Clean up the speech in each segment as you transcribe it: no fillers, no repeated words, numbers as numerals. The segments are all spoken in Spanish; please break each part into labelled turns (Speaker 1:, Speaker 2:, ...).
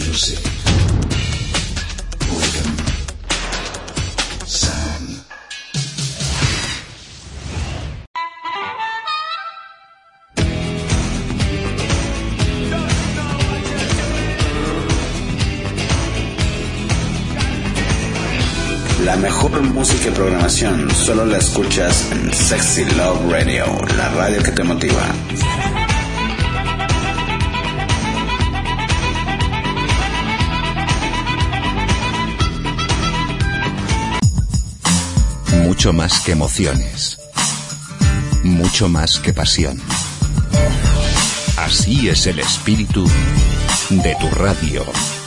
Speaker 1: Music. Rhythm. Sound. La mejor música y programación solo la escuchas en Sexy Love Radio, la radio que te motiva.
Speaker 2: Mucho más que emociones, mucho más que pasión. Así es el espíritu de tu radio.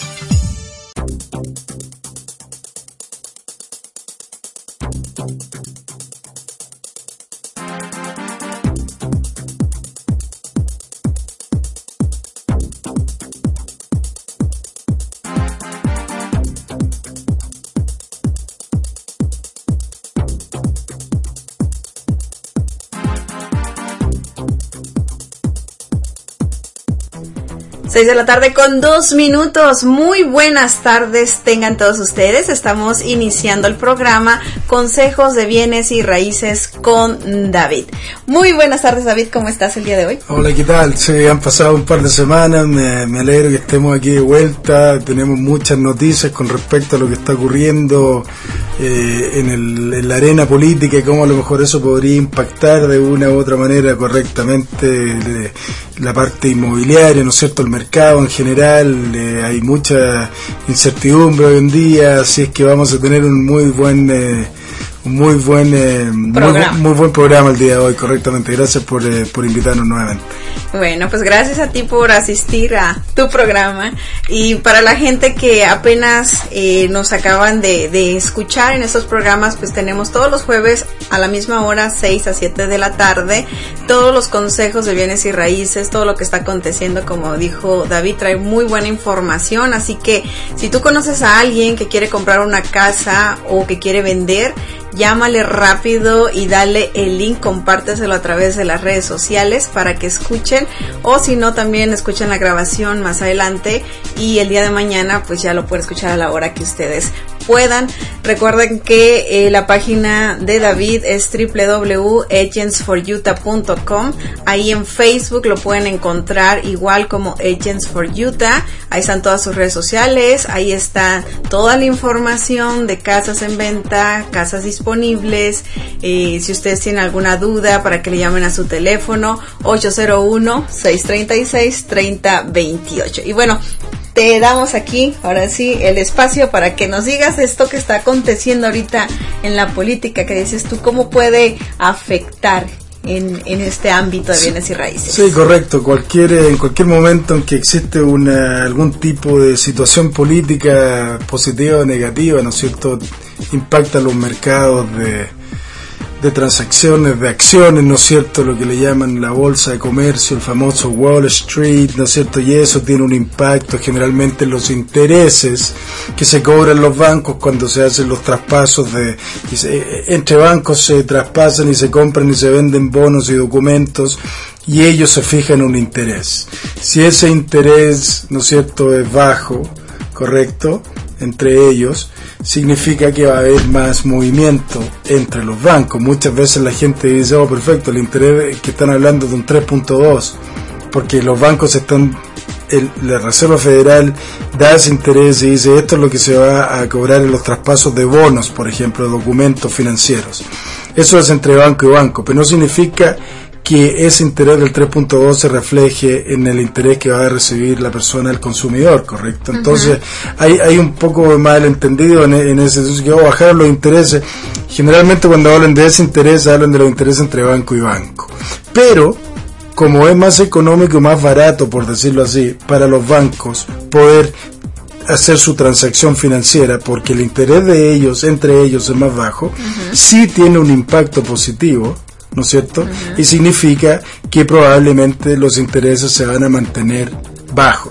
Speaker 3: Seis de la tarde con 2 minutos. Muy buenas tardes tengan todos ustedes. Estamos iniciando el programa Consejos de Bienes y Raíces con David. Muy buenas tardes, David, ¿cómo estás el día de hoy?
Speaker 4: Hola, ¿qué tal? Sí, han pasado un par de semanas, me alegro que estemos aquí de vuelta. Tenemos muchas noticias con respecto a lo que está ocurriendo en la arena política y cómo a lo mejor eso podría impactar de una u otra manera correctamente la parte inmobiliaria, ¿no es cierto?, el mercado en general. Hay mucha incertidumbre hoy en día, así es que vamos a tener un muy buen programa el día de hoy, correctamente. Gracias por invitarnos nuevamente.
Speaker 3: Bueno, pues gracias a ti por asistir a tu programa, y para la gente que apenas nos acaban de escuchar en estos programas, pues tenemos todos los jueves a la misma hora, 6 a 7 de la tarde, todos los consejos de bienes y raíces, todo lo que está aconteciendo. Como dijo David, trae muy buena información, así que si tú conoces a alguien que quiere comprar una casa o que quiere vender, llámale rápido y dale el link, compárteselo a través de las redes sociales para que escuchen, o si no, también escuchen la grabación más adelante, y el día de mañana pues ya lo pueden escuchar a la hora que ustedes puedan. Recuerden que la página de David es www.agentsforutah.com. Ahí en Facebook lo pueden encontrar igual como Agents for Utah. Ahí están todas sus redes sociales, ahí está toda la información de casas en venta, casas disponibles. Si ustedes tienen alguna duda, para que le llamen a su teléfono 801-636-3028. Y bueno, te damos aquí, ahora sí, el espacio para que nos digas esto que está aconteciendo ahorita en la política, que dices tú, ¿cómo puede afectar en este ámbito de bienes y raíces?
Speaker 4: Sí, correcto. En cualquier momento en que existe algún tipo de situación política positiva o negativa, ¿no es cierto?, impacta los mercados de transacciones, de acciones, ¿no es cierto?, lo que le llaman la bolsa de comercio, el famoso Wall Street, ¿no es cierto?, y eso tiene un impacto generalmente en los intereses que se cobran los bancos cuando se hacen los traspasos entre bancos. Se traspasan y se compran y se venden bonos y documentos, y ellos se fijan un interés. Si ese interés, ¿no es cierto?, es bajo, correcto, entre ellos, significa que va a haber más movimiento entre los bancos. Muchas veces la gente dice, oh, perfecto, el interés que están hablando de un 3.2, porque los bancos la Reserva Federal da ese interés y dice, esto es lo que se va a cobrar en los traspasos de bonos, por ejemplo, de documentos financieros. Eso es entre banco y banco, pero no significa que ese interés del 3.2 se refleje en el interés que va a recibir la persona, el consumidor, ¿correcto? Entonces, hay un poco de malentendido en ese sentido, que bajar los intereses. Generalmente cuando hablan de ese interés, hablan de los intereses entre banco y banco. Pero, como es más económico y más barato, por decirlo así, para los bancos poder hacer su transacción financiera, porque el interés de ellos, entre ellos, es más bajo, sí tiene un impacto positivo, ¿no es cierto? Y significa que probablemente los intereses se van a mantener bajos,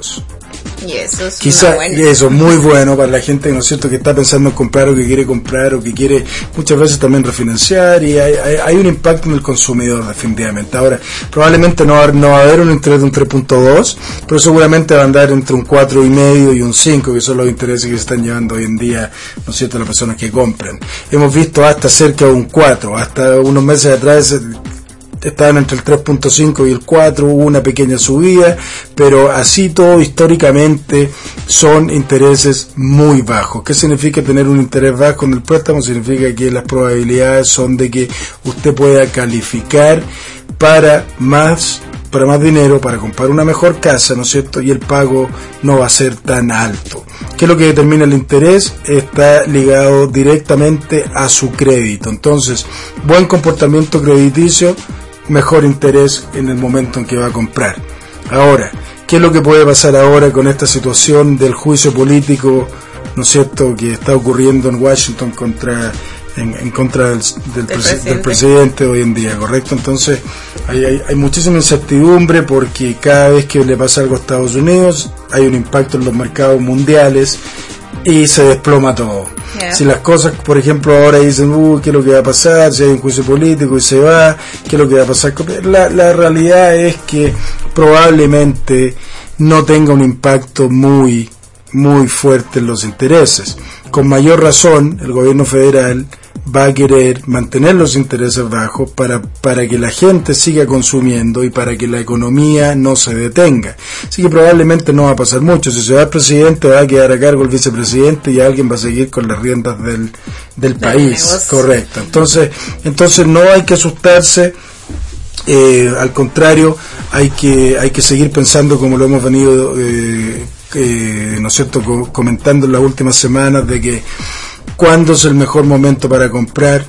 Speaker 3: Y eso es
Speaker 4: quizá eso es muy bueno para la gente, ¿no es cierto?, que está pensando en comprar o que quiere comprar o que quiere muchas veces también refinanciar, y hay un impacto en el consumidor definitivamente. Ahora, probablemente no va a haber un interés de un 3.2, pero seguramente va a andar entre un 4,5 y un 5, que son los intereses que se están llevando hoy en día, ¿no es cierto?, las personas que compran. Hemos visto hasta cerca de un 4, hasta unos meses atrás estaban entre el 3.5 y el 4, hubo una pequeña subida, pero así todo históricamente son intereses muy bajos. ¿Qué significa tener un interés bajo en el préstamo? Significa que las probabilidades son de que usted pueda calificar para más dinero, para comprar una mejor casa, ¿no es cierto?, y el pago no va a ser tan alto. ¿Qué es lo que determina el interés? Está ligado directamente a su crédito. Entonces, buen comportamiento crediticio, mejor interés en el momento en que va a comprar. Ahora, ¿qué es lo que puede pasar ahora con esta situación del juicio político, ¿no es cierto?, que está ocurriendo en Washington en contra del presidente hoy en día, ¿correcto? Entonces hay muchísima incertidumbre, porque cada vez que le pasa algo a Estados Unidos hay un impacto en los mercados mundiales y se desploma todo. Yeah. Si las cosas, por ejemplo, ahora dicen, ¿qué es lo que va a pasar? Si hay un juicio político y se va, ¿qué es lo que va a pasar? La realidad es que probablemente no tenga un impacto muy fuerte en los intereses. Con mayor razón, el gobierno federal va a querer mantener los intereses bajos para que la gente siga consumiendo y para que la economía no se detenga. Así que probablemente no va a pasar mucho. Si se va el presidente, va a quedar a cargo el vicepresidente y alguien va a seguir con las riendas del país. Correcto. Entonces no hay que asustarse. Al contrario, hay que seguir pensando, como lo hemos venido ¿no es cierto?, comentando en las últimas semanas, de que ¿cuándo es el mejor momento para comprar?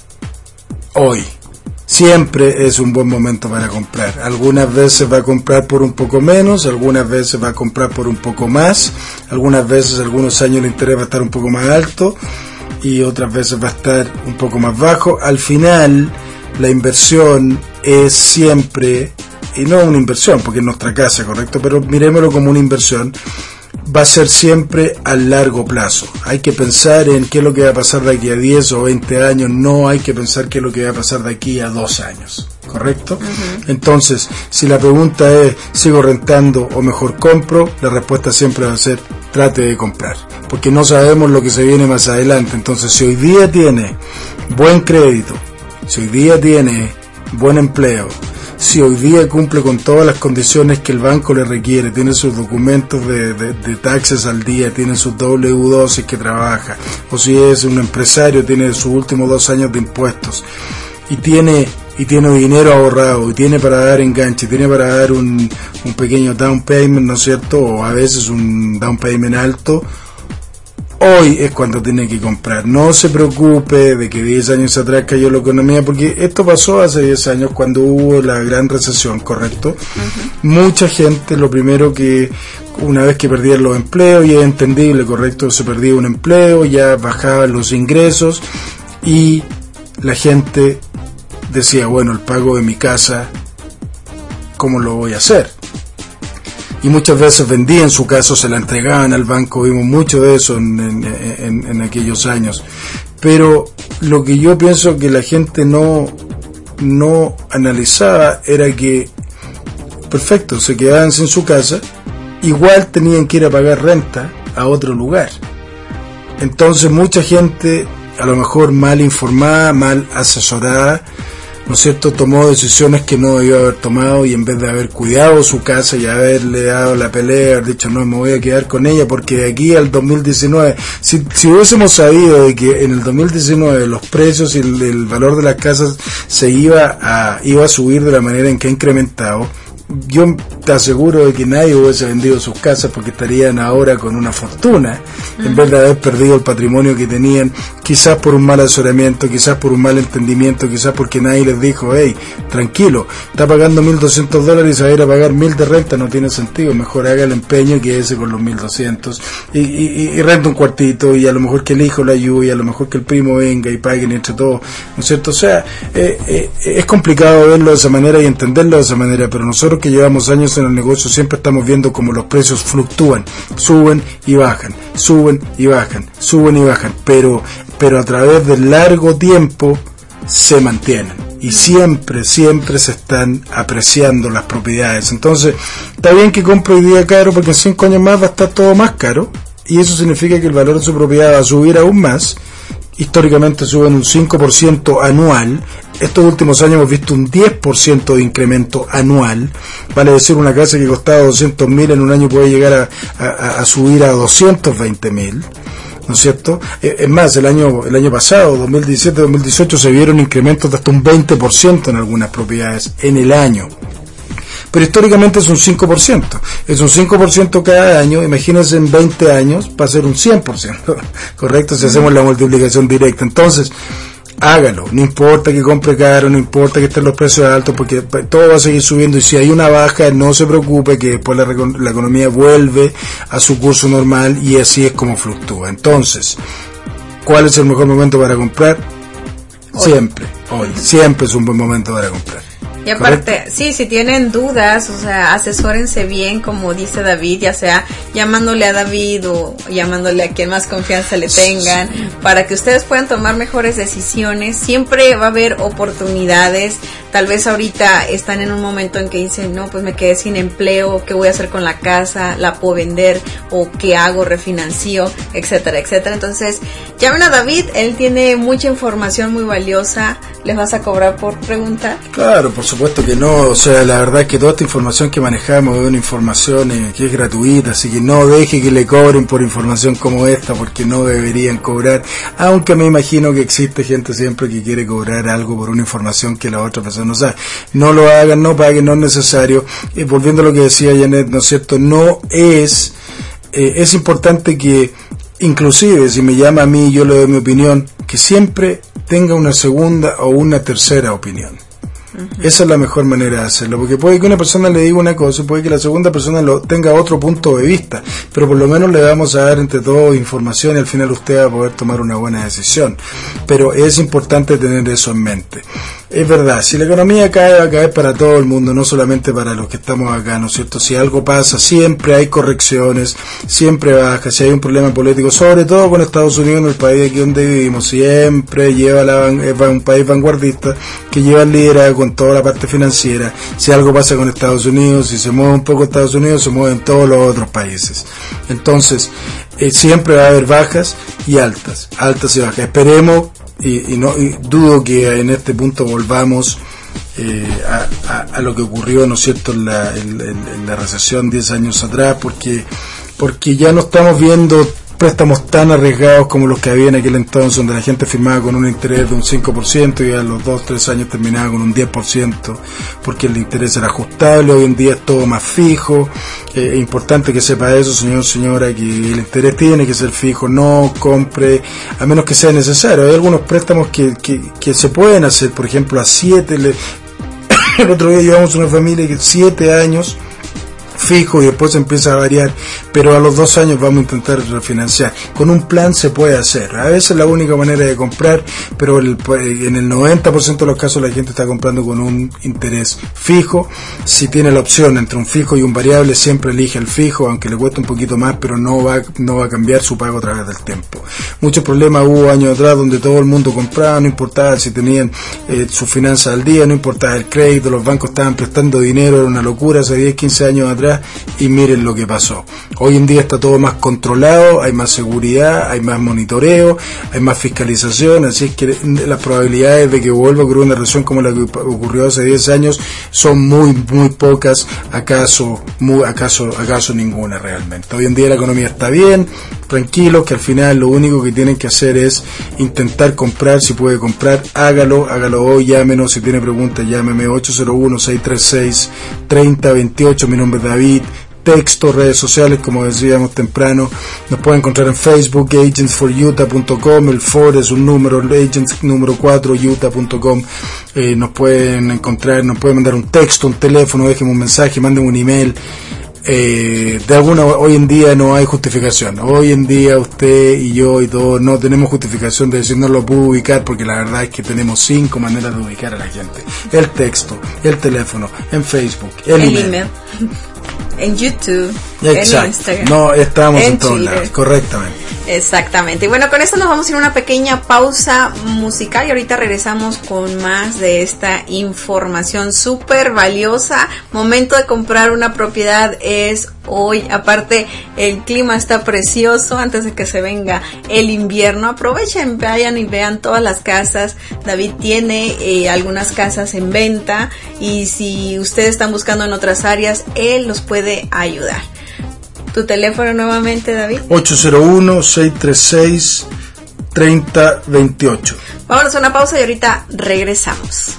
Speaker 4: Hoy. Siempre es un buen momento para comprar. Algunas veces va a comprar por un poco menos, algunas veces va a comprar por un poco más, algunas veces, algunos años el interés va a estar un poco más alto y otras veces va a estar un poco más bajo. Al final, la inversión es siempre, y no una inversión porque es nuestra casa, correcto, pero miremoslo como una inversión, va a ser siempre a largo plazo. Hay que pensar en qué es lo que va a pasar de aquí a 10 o 20 años, no hay que pensar qué es lo que va a pasar de aquí a 2 años, ¿correcto? Uh-huh. Entonces, si la pregunta es, ¿sigo rentando o mejor compro?, la respuesta siempre va a ser, trate de comprar, porque no sabemos lo que se viene más adelante. Entonces, si hoy día tiene buen crédito, si hoy día tiene buen empleo, si hoy día cumple con todas las condiciones que el banco le requiere, tiene sus documentos de taxes al día, tiene sus W2 si es que trabaja, o si es un empresario, tiene sus últimos 2 años de impuestos, y tiene dinero ahorrado, y tiene para dar enganche, tiene para dar un pequeño down payment, ¿no es cierto?, o a veces un down payment alto, hoy es cuando tiene que comprar. No se preocupe de que 10 años atrás cayó la economía, porque esto pasó hace 10 años cuando hubo la gran recesión, ¿correcto? Uh-huh. Mucha gente, lo primero que, una vez que perdían los empleos, y es entendible, ¿correcto?, se perdía un empleo, ya bajaban los ingresos y la gente decía, bueno, el pago de mi casa, ¿cómo lo voy a hacer? Y muchas veces vendían su casa o se la entregaban al banco. Vimos mucho de eso en aquellos años. Pero lo que yo pienso que la gente no analizaba era que, perfecto, se quedaban sin su casa, igual tenían que ir a pagar renta a otro lugar. Entonces mucha gente, a lo mejor mal informada, mal asesorada, ¿no es cierto?, tomó decisiones que no debió haber tomado, y en vez de haber cuidado su casa y haberle dado la pelea, haber dicho, no, me voy a quedar con ella, porque de aquí al 2019, si hubiésemos sabido de que en el 2019 los precios y el valor de las casas se iba a subir de la manera en que ha incrementado, yo te aseguro de que nadie hubiese vendido sus casas, porque estarían ahora con una fortuna, en vez de haber perdido el patrimonio que tenían, quizás por un mal asesoramiento, quizás por un mal entendimiento, quizás porque nadie les dijo, hey, tranquilo, está pagando $1,200 y se va a ir a pagar $1,000 de renta, no tiene sentido, mejor haga el empeño y quédese con los $1,200 y renta un cuartito, y a lo mejor que el hijo le ayude, y a lo mejor que el primo venga y paguen entre todos, ¿no es cierto? O sea, es complicado verlo de esa manera y entenderlo de esa manera, pero nosotros nosotros que llevamos años en el negocio siempre estamos viendo como los precios fluctúan, suben y bajan, suben y bajan, suben y bajan, pero a través del largo tiempo se mantienen y siempre se están apreciando las propiedades. Entonces está bien que compre hoy día caro, porque en 5 años más va a estar todo más caro, y eso significa que el valor de su propiedad va a subir aún más. Históricamente suben un 5% anual. Estos últimos años hemos visto un 10% de incremento anual. Vale decir, una casa que costaba 200.000 en un año puede llegar a subir a 220.000, ¿no es cierto? Es más, el año pasado, 2017-2018, se vieron incrementos de hasta un 20% en algunas propiedades en el año. Pero históricamente es un 5%. Es un 5% cada año. Imagínense, en 20 años va a ser un 100%. ¿Correcto? Si hacemos la multiplicación directa. Entonces, hágalo. No importa que compre caro, no importa que estén los precios altos, porque todo va a seguir subiendo. Y si hay una baja, no se preocupe, que después la economía vuelve a su curso normal, y así es como fluctúa. Entonces, ¿cuál es el mejor momento para comprar? Siempre. Hoy. Siempre es un buen momento para comprar.
Speaker 3: Y aparte, sí, si tienen dudas, o sea, asesórense bien, como dice David, ya sea llamándole a David o llamándole a quien más confianza le tengan, para que ustedes puedan tomar mejores decisiones. Siempre va a haber oportunidades. Tal vez ahorita están en un momento en que dicen, no, pues me quedé sin empleo, ¿qué voy a hacer con la casa? ¿La puedo vender? ¿O qué hago? ¿Refinancio? Etcétera, etcétera. Entonces, llamen a David, él tiene mucha información muy valiosa. ¿Les vas a cobrar por preguntar?
Speaker 4: Claro, por supuesto que no. O sea, la verdad es que toda esta información que manejamos es una información que es gratuita, así que no deje que le cobren por información como esta, porque no deberían cobrar, aunque me imagino que existe gente siempre que quiere cobrar algo por una información que la otra persona no sabe. No lo hagan, no paguen, no es necesario. Volviendo a lo que decía Janet, ¿no es cierto? No es importante que, inclusive si me llama a mí, yo le doy mi opinión, que siempre tenga una segunda o una tercera opinión. Esa es la mejor manera de hacerlo, porque puede que una persona le diga una cosa, puede que la segunda persona tenga otro punto de vista, pero por lo menos le vamos a dar entre todos información, y al final usted va a poder tomar una buena decisión. Pero es importante tener eso en mente. Es verdad, si la economía cae, va a caer para todo el mundo, no solamente para los que estamos acá, ¿no es cierto? Si algo pasa, siempre hay correcciones, siempre baja. Si hay un problema político, sobre todo con Estados Unidos, en el país aquí donde vivimos, siempre lleva un país vanguardista que lleva el liderazgo en toda la parte financiera. Si algo pasa con Estados Unidos, si se mueve un poco Estados Unidos, se mueven todos los otros países. Entonces, siempre va a haber bajas y altas y bajas. Esperemos, y dudo que en este punto volvamos a lo que ocurrió, ¿no es cierto?, en la recesión 10 años atrás, porque ya no estamos viendo préstamos tan arriesgados como los que había en aquel entonces, donde la gente firmaba con un interés de un 5% y a los 2-3 años terminaba con un 10%, porque el interés era ajustable. Hoy en día es todo más fijo. Es importante que sepa eso, señor, señora, que el interés tiene que ser fijo. No compre a menos que sea necesario. Hay algunos préstamos que se pueden hacer, por ejemplo, a 7. El otro día llevamos una familia que 7 años fijo, y después empieza a variar, pero a los 2 años vamos a intentar refinanciar. Con un plan se puede hacer. A veces es la única manera de comprar, pero en el 90% de los casos la gente está comprando con un interés fijo. Si tiene la opción entre un fijo y un variable, siempre elige el fijo, aunque le cueste un poquito más, pero no va a cambiar su pago a través del tiempo. Muchos problemas hubo años atrás donde todo el mundo compraba, no importaba si tenían sus finanzas al día, no importaba el crédito, los bancos estaban prestando dinero, era una locura hace 10, 15 años atrás, y miren lo que pasó. Hoy en día está todo más controlado, hay más seguridad, hay más monitoreo, hay más fiscalización, así es que las probabilidades de que vuelva a ocurrir una recesión como la que ocurrió hace 10 años son muy, muy pocas, acaso ninguna realmente. Hoy en día la economía está bien, tranquilos, que al final lo único que tienen que hacer es intentar comprar. Si puede comprar, hágalo hoy. Llámenos, si tiene preguntas, llámeme 801-636-3028, mi nombre es David. Texto, redes sociales, como decíamos temprano, nos pueden encontrar en Facebook, agentsforutah.com, el for es un número, agents número 4, utah.com. Nos pueden encontrar, nos pueden mandar un texto, un teléfono, déjenme un mensaje, manden un email. hoy en día no hay justificación. Hoy en día usted y yo y todos no tenemos justificación de decir no lo puedo ubicar, porque la verdad es que tenemos 5 maneras de ubicar a la gente: el texto, el teléfono, en Facebook, el email.
Speaker 3: En YouTube,
Speaker 4: exacto, en Instagram, no estamos en todos lados, correctamente.
Speaker 3: Exactamente. Y bueno, con esto nos vamos a ir a una pequeña pausa musical y ahorita regresamos con más de esta información súper valiosa. Momento de comprar una propiedad es hoy. Aparte, el clima está precioso antes de que se venga el invierno. Aprovechen, vayan y vean todas las casas. David tiene algunas casas en venta y si ustedes están buscando en otras áreas, él los puede ayudar. ¿Tu teléfono nuevamente, David?
Speaker 4: 801-636-3028.
Speaker 3: Vámonos a una pausa y ahorita regresamos.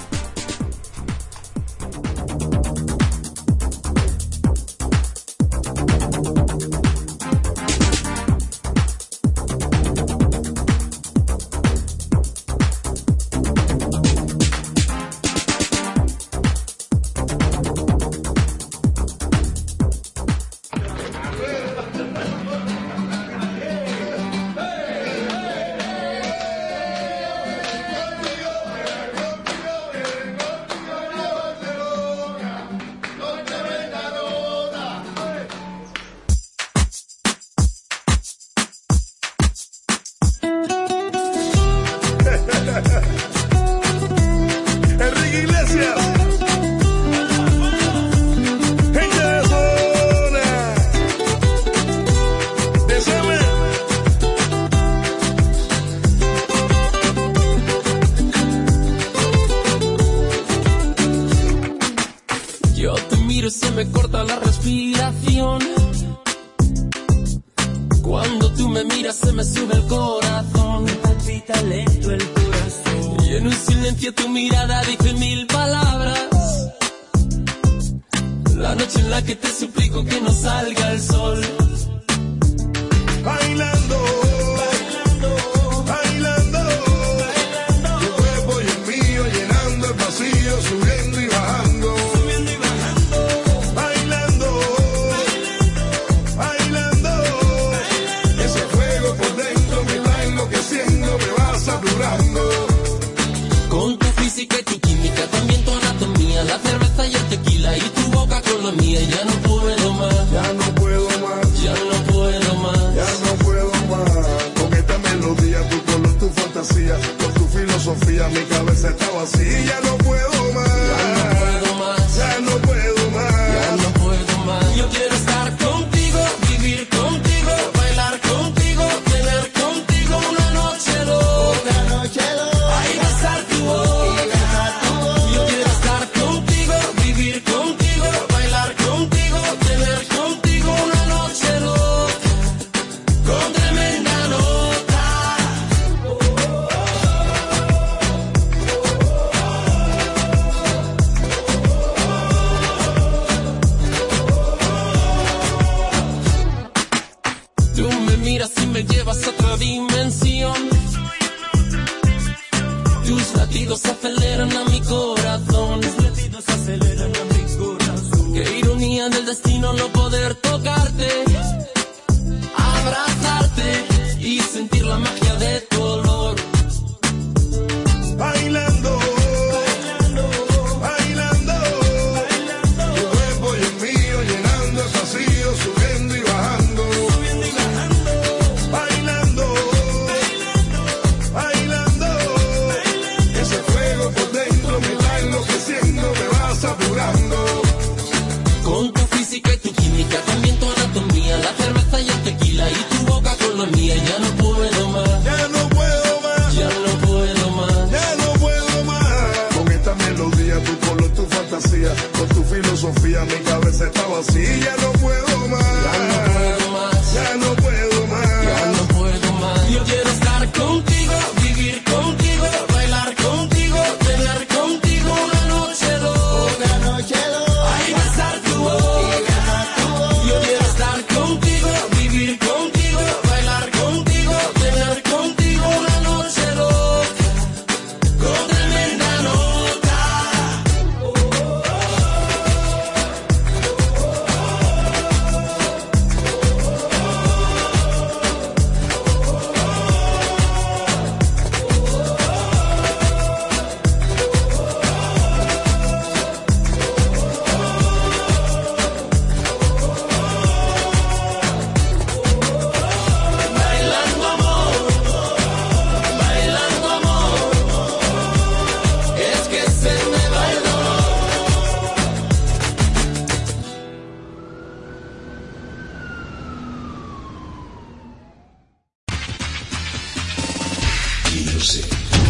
Speaker 2: music,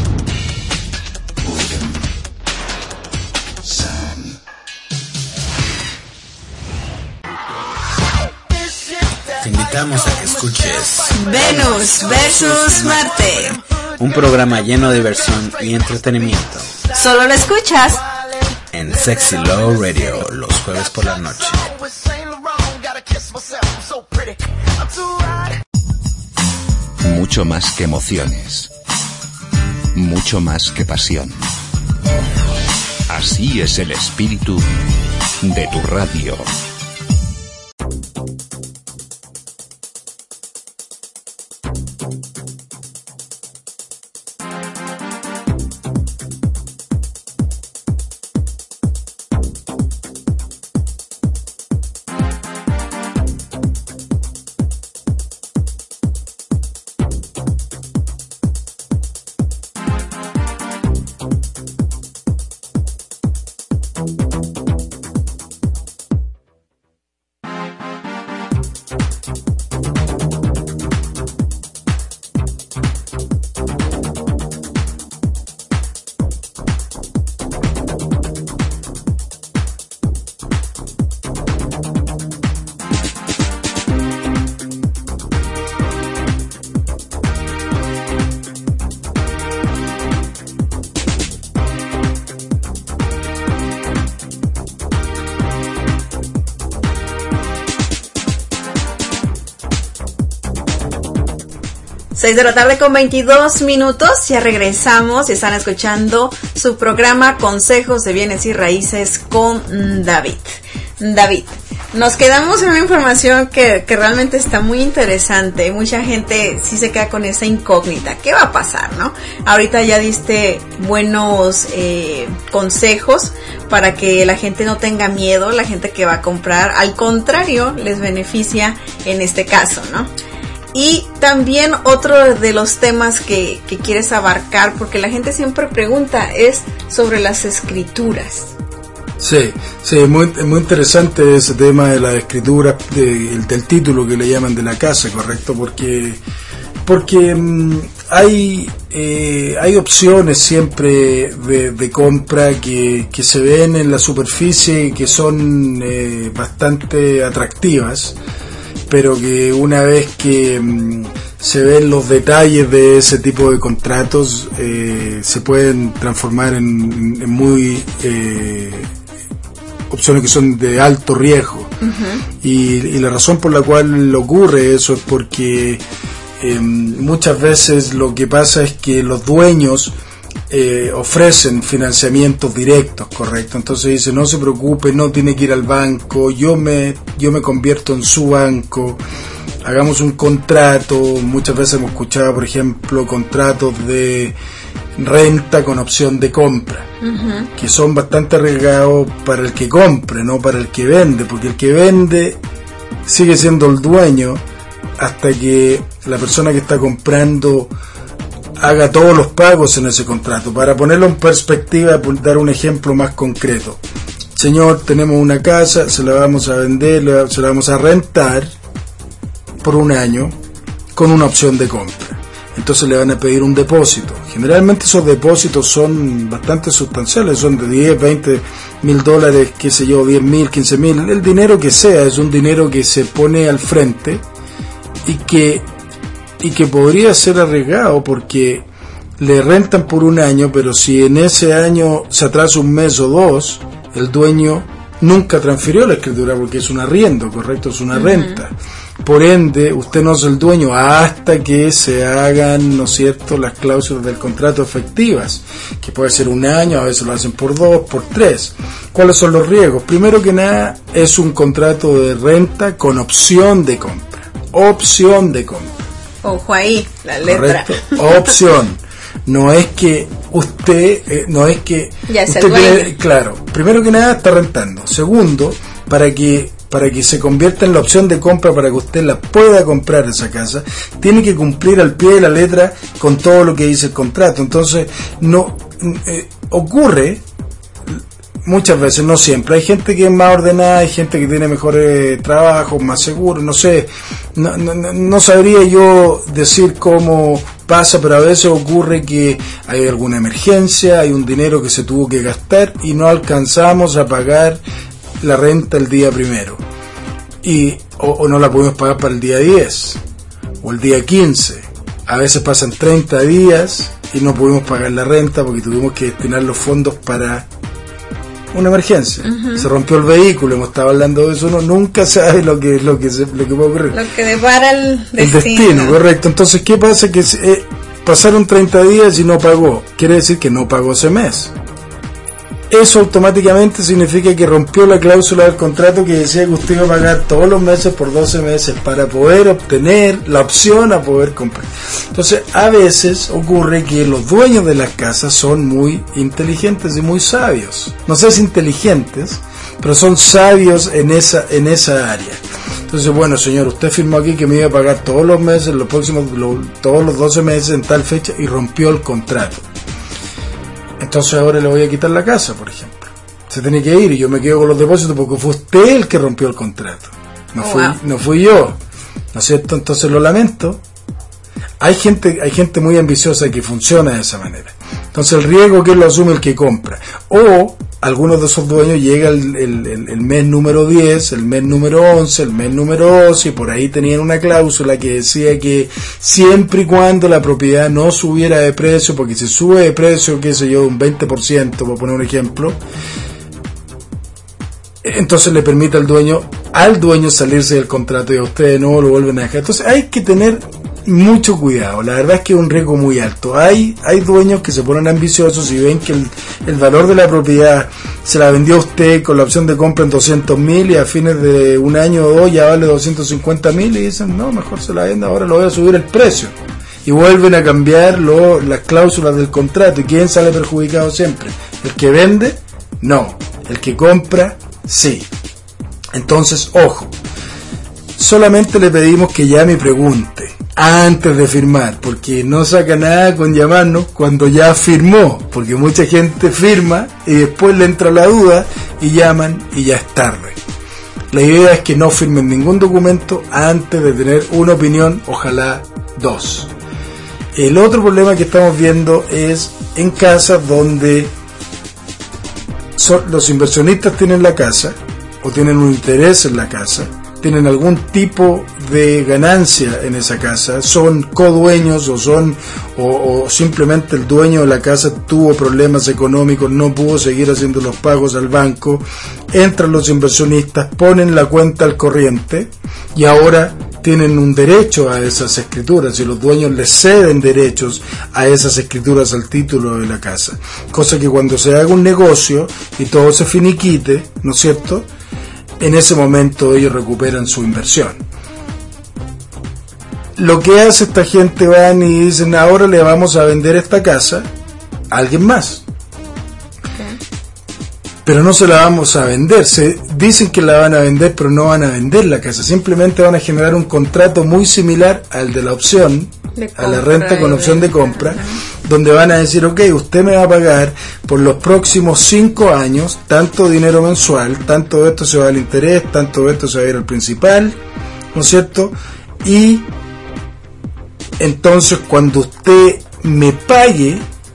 Speaker 2: rhythm, sound.
Speaker 1: Te invitamos a que escuches
Speaker 3: Venus versus Marte.
Speaker 1: un programa lleno de diversión y entretenimiento
Speaker 3: Solo lo escuchas
Speaker 1: en Sexy Love Radio los jueves por la noche.
Speaker 2: Mucho más que emociones. Mucho más que pasión. Así es el espíritu de tu radio.
Speaker 3: de la tarde con 22 minutos, ya regresamos y están escuchando su programa Consejos de Bienes y Raíces con David. David, nos quedamos en una información que realmente está muy interesante. Mucha gente sí se queda con esa incógnita. ¿Qué va a pasar, no? Ahorita ya diste buenos consejos para que la gente no tenga miedo, la gente que va a comprar. Al contrario, les beneficia en este caso, ¿no? Y también otro de los temas que quieres abarcar, porque la gente siempre pregunta, es sobre las escrituras.
Speaker 4: Sí, muy interesante ese tema de la escritura, del título que le llaman de la casa, ¿correcto? Porque hay opciones siempre de compra que se ven en la superficie y que son bastante atractivas, pero que una vez que se ven los detalles de ese tipo de contratos se pueden transformar en muy opciones que son de alto riesgo. Uh-huh. Y la razón por la cual ocurre eso es porque muchas veces lo que pasa es que los dueños ofrecen financiamientos directos, correcto. Entonces dice, no se preocupe, no tiene que ir al banco, yo me convierto en su banco, hagamos un contrato. Muchas veces hemos escuchado, por ejemplo, contratos de renta con opción de compra, uh-huh, que son bastante arriesgados para el que compre, no para el que vende, porque el que vende sigue siendo el dueño hasta que la persona que está comprando haga todos los pagos en ese contrato. Para ponerlo en perspectiva, dar un ejemplo más concreto: señor, tenemos una casa, se la vamos a vender, se la vamos a rentar por un año con una opción de compra. Entonces le van a pedir un depósito. Generalmente esos depósitos son bastante sustanciales, son de 10, 20 mil dólares, qué sé yo, 10 mil, 15 mil, el dinero que sea. Es un dinero que se pone al frente y que podría ser arriesgado porque le rentan por un año, pero si en ese año se atrasa un mes o dos, el dueño nunca transfirió la escritura porque es un arriendo, correcto, es una uh-huh, renta. Por ende, usted no es el dueño hasta que se hagan, ¿no es cierto?, las cláusulas del contrato efectivas, que puede ser un año, a veces lo hacen por 2, por 3. ¿Cuáles son los riesgos? Primero que nada, es un contrato de renta con opción de compra. Opción de compra.
Speaker 3: Ojo ahí, la letra.
Speaker 4: Correcto, opción. No es que usted,
Speaker 3: ya
Speaker 4: usted tiene, claro, primero que nada está rentando. Segundo, para que se convierta en la opción de compra, para que usted la pueda comprar esa casa, tiene que cumplir al pie de la letra con todo lo que dice el contrato. Entonces, no ocurre muchas veces, no siempre. Hay gente que es más ordenada, hay gente que tiene mejores trabajos, más seguros, no sé. No sabría yo decir cómo pasa, pero a veces ocurre que hay alguna emergencia, hay un dinero que se tuvo que gastar y no alcanzamos a pagar la renta el día primero, o no la podemos pagar para el día 10 o el día 15. A veces pasan 30 días y no pudimos pagar la renta porque tuvimos que destinar los fondos para una emergencia. Se rompió el vehículo, hemos estado hablando de eso. Uno nunca sabe lo que puede ocurrir,
Speaker 3: lo que depara el
Speaker 4: destino, correcto. Entonces, ¿qué pasa? Que pasaron 30 días y no pagó, quiere decir que no pagó ese mes. Eso automáticamente significa que rompió la cláusula del contrato que decía que usted iba a pagar todos los meses por 12 meses para poder obtener la opción a poder comprar. Entonces, a veces ocurre que los dueños de las casas son muy inteligentes y muy sabios. No sé si inteligentes, pero son sabios en esa área. Entonces, bueno, señor, usted firmó aquí que me iba a pagar todos los meses, todos los 12 meses en tal fecha, y rompió el contrato. Entonces ahora le voy a quitar la casa, por ejemplo. Se tiene que ir y yo me quedo con los depósitos porque fue usted el que rompió el contrato. No fui yo. ¿No es cierto? Entonces lo lamento. Hay gente muy ambiciosa que funciona de esa manera. Entonces el riesgo que lo asume el que compra. O algunos de esos dueños llega el mes número 10, el mes número 11, el mes número 12, y por ahí tenían una cláusula que decía que siempre y cuando la propiedad no subiera de precio, porque si sube de precio, qué sé yo, un 20%, por poner un ejemplo, entonces le permite al dueño salirse del contrato y a ustedes no lo vuelven a dejar. Entonces hay que tener mucho cuidado. La verdad es que es un riesgo muy alto. Hay dueños que se ponen ambiciosos y ven que el valor de la propiedad se la vendió a usted con la opción de compra en 200.000 y a fines de un año o dos ya vale 250.000 y dicen, no, mejor se la venda, ahora lo voy a subir el precio. Y vuelven a cambiar las cláusulas del contrato. ¿Y quién sale perjudicado siempre? ¿El que vende? No. ¿El que compra? Sí. Entonces, ojo. Solamente le pedimos que llame y pregunte antes de firmar, porque no saca nada con llamarnos cuando ya firmó, porque mucha gente firma y después le entra la duda y llaman y ya es tarde. La idea es que no firmen ningún documento antes de tener una opinión, ojalá dos. El otro problema que estamos viendo es en casas donde los inversionistas tienen la casa o tienen un interés en la casa, tienen algún tipo de ganancia en esa casa, son codueños o simplemente el dueño de la casa tuvo problemas económicos, no pudo seguir haciendo los pagos al banco, entran los inversionistas, ponen la cuenta al corriente y ahora tienen un derecho a esas escrituras y los dueños les ceden derechos a esas escrituras al título de la casa, cosa que cuando se haga un negocio y todo se finiquite, ¿no es cierto?, en ese momento ellos recuperan su inversión. Lo que hace esta gente, van y dicen, ahora le vamos a vender esta casa a alguien más. Pero no se la vamos a vender. Se dicen que la van a vender, pero no van a vender la casa. Simplemente van a generar un contrato muy similar al de la opción, a la renta con opción de compra, donde van a decir, ok, usted me va a pagar por los próximos 5 años tanto dinero mensual, tanto de esto se va al interés, tanto de esto se va a ir al principal, ¿no es cierto? Y entonces cuando usted me pague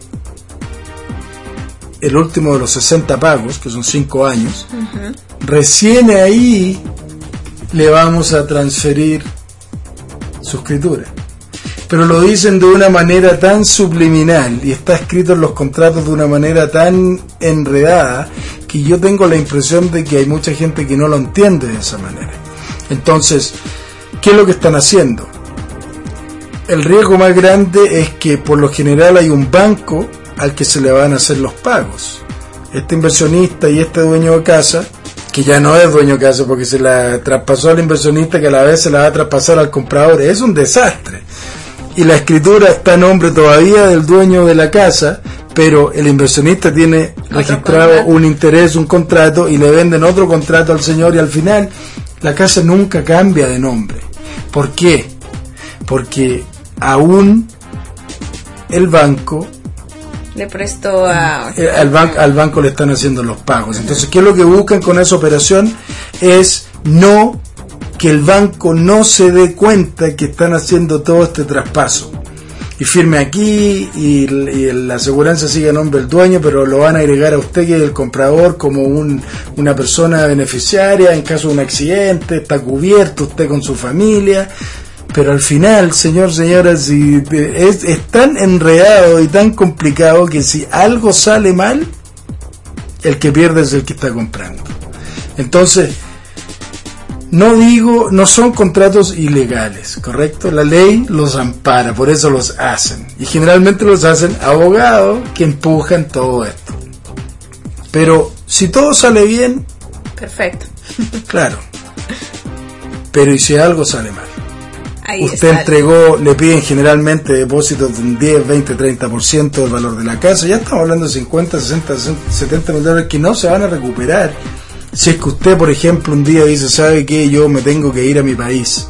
Speaker 4: el último de los 60 pagos, que son 5 años, recién ahí le vamos a transferir su escritura. Pero lo dicen de una manera tan subliminal y está escrito en los contratos de una manera tan enredada que yo tengo la impresión de que hay mucha gente que no lo entiende de esa manera. Entonces, ¿qué es lo que están haciendo? El riesgo más grande es que por lo general hay un banco al que se le van a hacer los pagos. Este inversionista y este dueño de casa, que ya no es dueño de casa porque se la traspasó al inversionista que a la vez se la va a traspasar al comprador, es un desastre. Y la escritura está a nombre todavía del dueño de la casa, pero el inversionista tiene registrado un interés, un contrato, y le venden otro contrato al señor y al final la casa nunca cambia de nombre. ¿Por qué? Porque aún el banco
Speaker 3: le prestó
Speaker 4: al banco le están haciendo los pagos. Entonces, ¿qué es lo que buscan con esa operación? Es que el banco no se dé cuenta que están haciendo todo este traspaso. y firme aquí y la aseguranza sigue a nombre del dueño, pero lo van a agregar a usted, que es el comprador, como una persona beneficiaria en caso de un accidente, está cubierto usted con su familia. Pero al final, señora, es tan enredado y tan complicado que si algo sale mal, el que pierde es el que está comprando. Entonces, no son contratos ilegales, ¿correcto? La ley los ampara, por eso los hacen. Y generalmente los hacen abogados que empujan todo esto. Pero si todo sale bien,
Speaker 3: perfecto.
Speaker 4: Claro. Pero ¿y si algo sale mal?
Speaker 3: Ahí
Speaker 4: usted
Speaker 3: está.
Speaker 4: entregó, le piden generalmente depósitos de un 10, 20, 30% del valor de la casa. Ya estamos hablando de 50, 60, 70 mil dólares que no se van a recuperar. Si es que usted, por ejemplo, un día dice, ¿sabe qué? Yo me tengo que ir a mi país.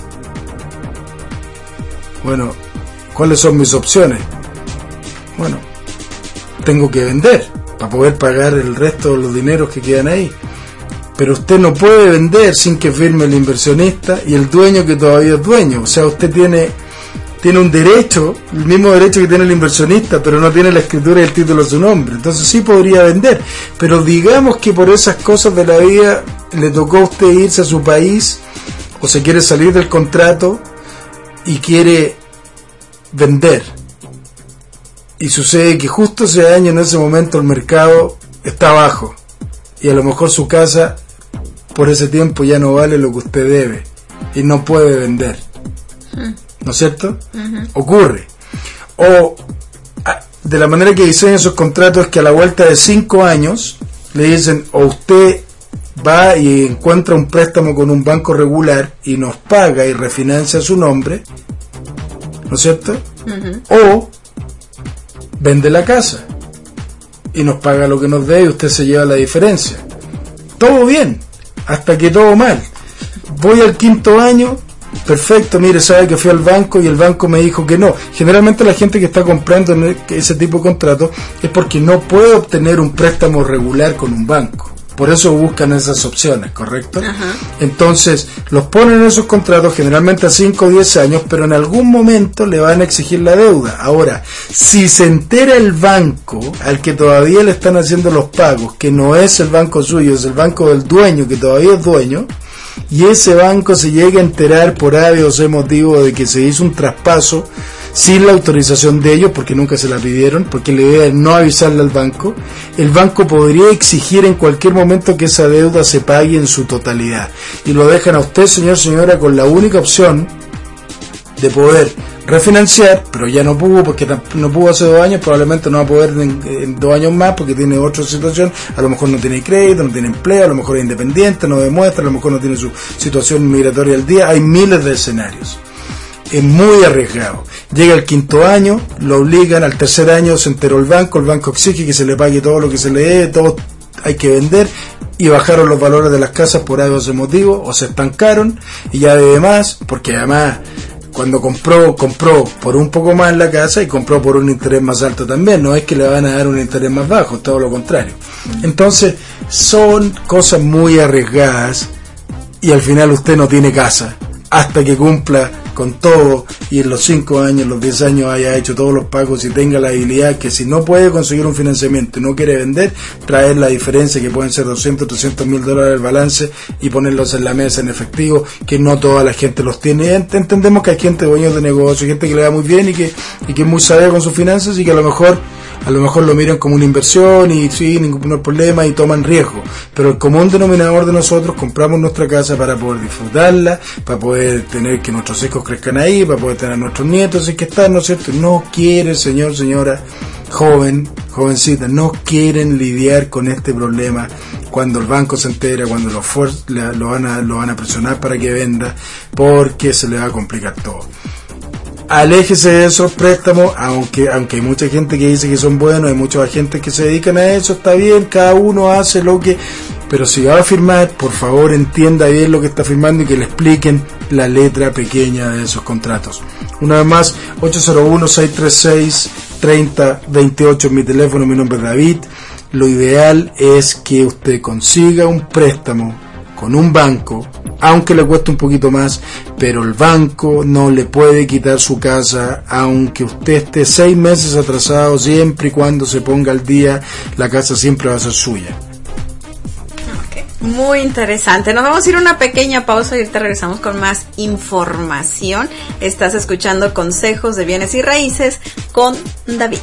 Speaker 4: Bueno, ¿cuáles son mis opciones? Bueno, tengo que vender para poder pagar el resto de los dineros que quedan ahí. Pero usted no puede vender sin que firme el inversionista y el dueño, que todavía es dueño. O sea, usted tiene un derecho, el mismo derecho que tiene el inversionista, pero no tiene la escritura y el título a su nombre. Entonces sí podría vender, pero digamos que por esas cosas de la vida le tocó a usted irse a su país, o se quiere salir del contrato y quiere vender. Y sucede que justo ese año, en ese momento, el mercado está bajo y a lo mejor su casa por ese tiempo ya no vale lo que usted debe y no puede vender. ¿No es cierto? Uh-huh. Ocurre. O de la manera que diseñan esos contratos es que a la vuelta de 5 años le dicen, o usted va y encuentra un préstamo con un banco regular y nos paga y refinancia su nombre, ¿no es cierto? Uh-huh. O vende la casa y nos paga lo que nos dé y usted se lleva la diferencia. Todo bien, hasta que todo mal. Voy al 5º año, perfecto, mire, sabe que fui al banco y el banco me dijo que no. Generalmente la gente que está comprando ese tipo de contratos es porque no puede obtener un préstamo regular con un banco. Por eso buscan esas opciones, ¿correcto? Uh-huh. Entonces, los ponen en esos contratos generalmente a 5 o 10 años, pero en algún momento le van a exigir la deuda. Ahora, si se entera el banco al que todavía le están haciendo los pagos, que no es el banco suyo, es el banco del dueño, que todavía es dueño, y ese banco se llega a enterar por A o C motivo de que se hizo un traspaso sin la autorización de ellos, porque nunca se la pidieron, porque la idea es no avisarle al banco, el banco podría exigir en cualquier momento que esa deuda se pague en su totalidad, y lo dejan a usted, señora, con la única opción de poder refinanciar, pero ya no pudo, porque no pudo hace 2 años, probablemente no va a poder en 2 años más, porque tiene otra situación, a lo mejor no tiene crédito, no tiene empleo, a lo mejor es independiente, no demuestra, a lo mejor no tiene su situación migratoria al día. Hay miles de escenarios. Es muy arriesgado. Llega el 5º año, lo obligan, al 3er año se enteró el banco exige que se le pague todo lo que se le dé, todo hay que vender, y bajaron los valores de las casas por algo ese motivo, o se estancaron, y ya debe más, porque además cuando compró por un poco más la casa y compró por un interés más alto también, no es que le van a dar un interés más bajo, todo lo contrario. Entonces son cosas muy arriesgadas y al final usted no tiene casa hasta que cumpla con todo y en los 5 años, los 10 años haya hecho todos los pagos y tenga la habilidad que, si no puede conseguir un financiamiento y no quiere vender, traer la diferencia, que pueden ser 200, 300 mil dólares el balance, y ponerlos en la mesa en efectivo, que no toda la gente los tiene. Entendemos que hay gente dueños de negocio, gente que le va muy bien y que es muy sabia con sus finanzas, y que a lo mejor lo miran como una inversión y sí, ningún problema, y toman riesgo. Pero el común denominador de nosotros, compramos nuestra casa para poder disfrutarla, para poder tener que nuestros hijos crezcan ahí, para poder tener a nuestros nietos, y que están, ¿no es cierto? No quiere, señora, jovencita, no quieren lidiar con este problema cuando el banco se entera, cuando lo van a presionar para que venda, porque se le va a complicar todo. Aléjese de esos préstamos, aunque hay mucha gente que dice que son buenos, hay mucha gente que se dedican a eso, está bien, cada uno hace lo que... Pero si va a firmar, por favor entienda bien lo que está firmando y que le expliquen la letra pequeña de esos contratos. Una vez más, 801-636-3028 es mi teléfono, mi nombre es David. Lo ideal es que usted consiga un préstamo con un banco aunque le cueste un poquito más, pero el banco no le puede quitar su casa, aunque usted esté 6 meses atrasado, siempre y cuando se ponga al día, la casa siempre va a ser suya.
Speaker 3: Muy interesante. Nos vamos a ir a una pequeña pausa y ahorita regresamos con más información. Estás escuchando Consejos de Bienes y Raíces con David.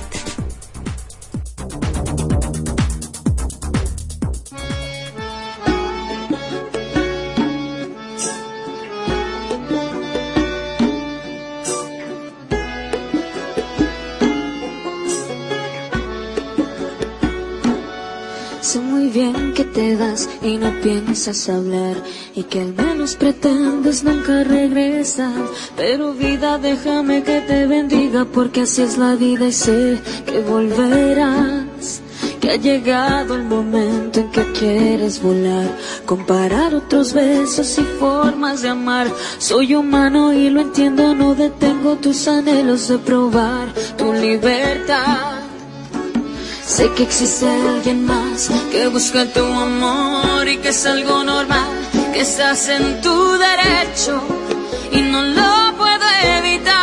Speaker 5: Sé muy bien que te vas y no piensas hablar, y que al menos pretendes nunca regresar. Pero vida, déjame que te bendiga, porque así es la vida y sé que volverás. Que ha llegado el momento en que quieres volar, comparar otros besos y formas de amar. Soy humano y lo entiendo, no detengo tus anhelos de probar tu libertad. Sé que existe alguien más que busca tu amor y que es algo normal, que estás en tu derecho y no lo puedo evitar.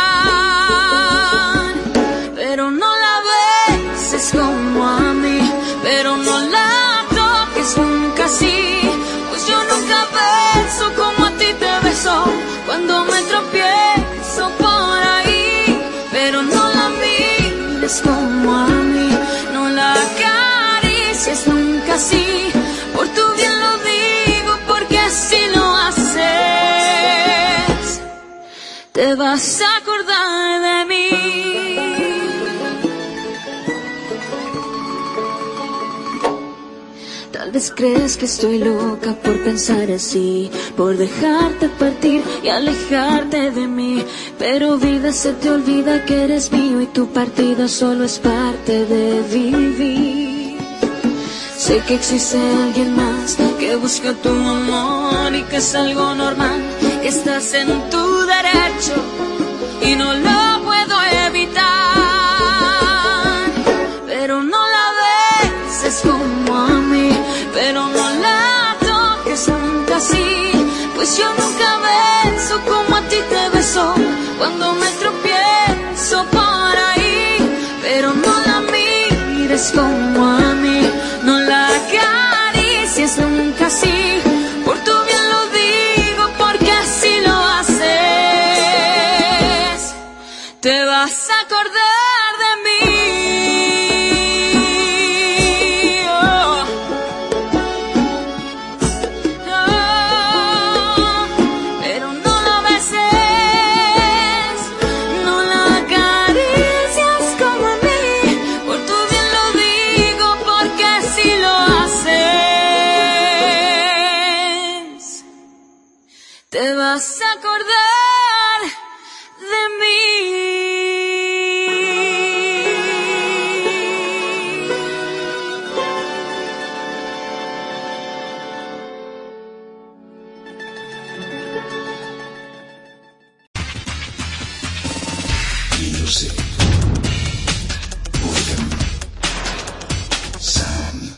Speaker 5: Pero no la beses como a mí, pero no la toques nunca así, pues yo nunca beso como a ti te beso cuando me tropiezo por ahí. Pero no la mires como a mí, no la acaricies nunca así, por tu bien lo digo, porque así lo haces. Te vas a acordar de mí. Tal vez crees que estoy loca por pensar así, por dejarte partir y alejarte de mí. Pero vida, se te olvida que eres mío y tu partida solo es parte de vivir. Sé que existe alguien más que busca tu amor y que es algo normal, que estás en tu derecho y no lo puedo evitar. Pero no la beses como a mí, pero no la toques nunca así, pues yo nunca beso como a ti te beso cuando me tropiezo por ahí. Pero no la mires como a mí, no la acaricies nunca así, por tu bien lo digo, porque así lo haces. Te vas a acordar de mí. Te vas a acordar de mí.
Speaker 2: Music. Rhythm. Sound.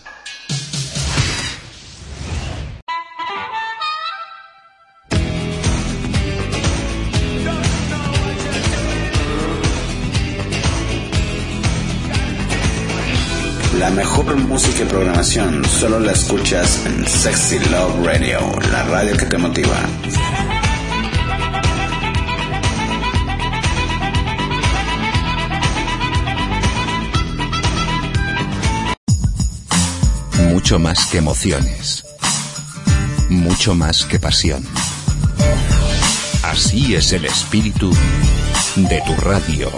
Speaker 1: La mejor música y programación solo la escuchas en Sexy Love Radio, la radio que te motiva.
Speaker 2: Mucho más que emociones. Mucho más que pasión. Así es el espíritu de tu radio.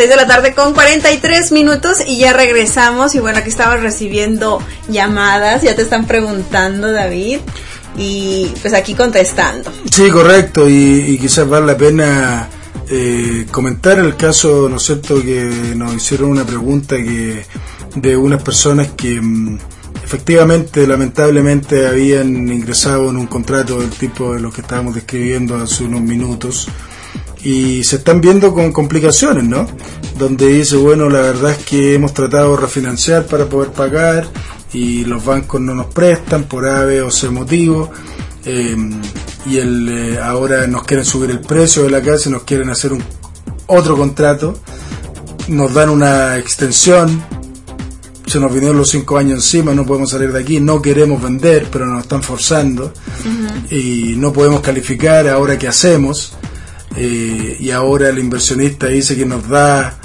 Speaker 3: 6 de la tarde con 43 minutos y ya regresamos. Y bueno, aquí estamos recibiendo llamadas, ya te están preguntando, David, y pues aquí contestando.
Speaker 4: Sí, correcto, y quizás vale la pena comentar el caso, ¿no es cierto?, que nos hicieron una pregunta que de unas personas que efectivamente, lamentablemente, habían ingresado en un contrato del tipo de lo que estábamos describiendo hace unos minutos y se están viendo con complicaciones, ¿no? Donde dice, bueno, la verdad es que hemos tratado de refinanciar para poder pagar y los bancos no nos prestan por A, B o C motivo, y ahora nos quieren subir el precio de la casa y nos quieren hacer otro contrato, nos dan una extensión, se nos vinieron los 5 años encima, no podemos salir de aquí, no queremos vender, pero nos están forzando, y no podemos calificar, ahora qué hacemos, y ahora el inversionista dice que nos dan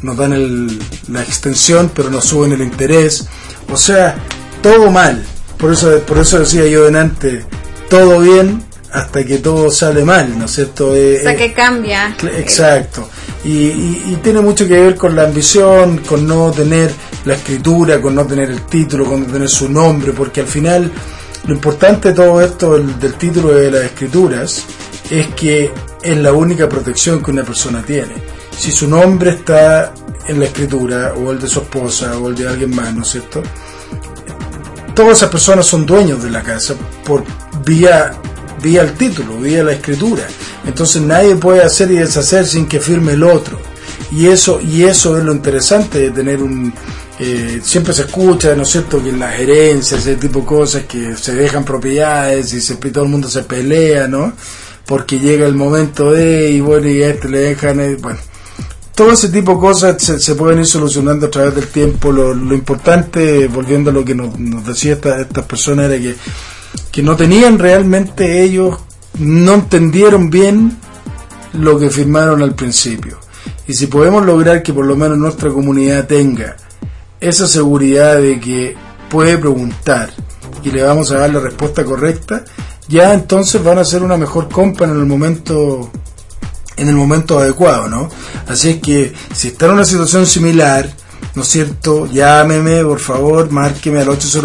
Speaker 4: la extensión, pero nos suben el interés, o sea, todo mal. Por eso decía yo delante, todo bien hasta que todo sale mal, ¿no es cierto?
Speaker 3: Hasta que cambia.
Speaker 4: Exacto. Y tiene mucho que ver con la ambición, con no tener la escritura, con no tener el título, con no tener su nombre, porque al final lo importante de todo esto del título de las escrituras es que es la única protección que una persona tiene. Si su nombre está en la escritura, o el de su esposa, o el de alguien más, ¿no es cierto?, todas esas personas son dueños de la casa por vía el título, vía la escritura. Entonces nadie puede hacer y deshacer sin que firme el otro. Y eso es lo interesante de tener siempre se escucha, ¿no es cierto?, que en las herencias, ese tipo de cosas, que se dejan propiedades y todo el mundo se pelea, ¿no?, porque llega el momento y a este le dejan, bueno, todo ese tipo de cosas se pueden ir solucionando a través del tiempo. Lo importante, volviendo a lo que nos decía estas personas, era que no tenían realmente, ellos no entendieron bien lo que firmaron al principio. Y si podemos lograr que por lo menos nuestra comunidad tenga esa seguridad de que puede preguntar y le vamos a dar la respuesta correcta, ya entonces van a hacer una mejor compra en el momento adecuado, ¿no? Así es que si está en una situación similar, ¿no es cierto?, llámeme, por favor, márqueme al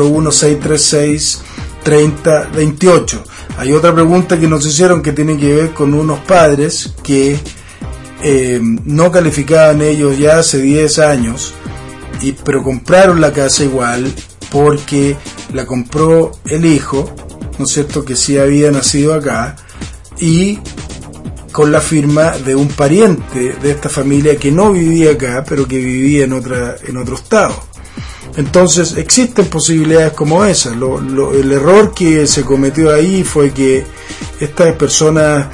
Speaker 4: 801-636-3028. Hay otra pregunta que nos hicieron que tiene que ver con unos padres que no calificaban ellos ya hace 10 años, pero compraron la casa igual porque la compró el hijo, ¿no es cierto?, que sí había nacido acá, y con la firma de un pariente de esta familia que no vivía acá, pero que vivía en otro estado. Entonces existen posibilidades como esa. El error que se cometió ahí fue que estas personas,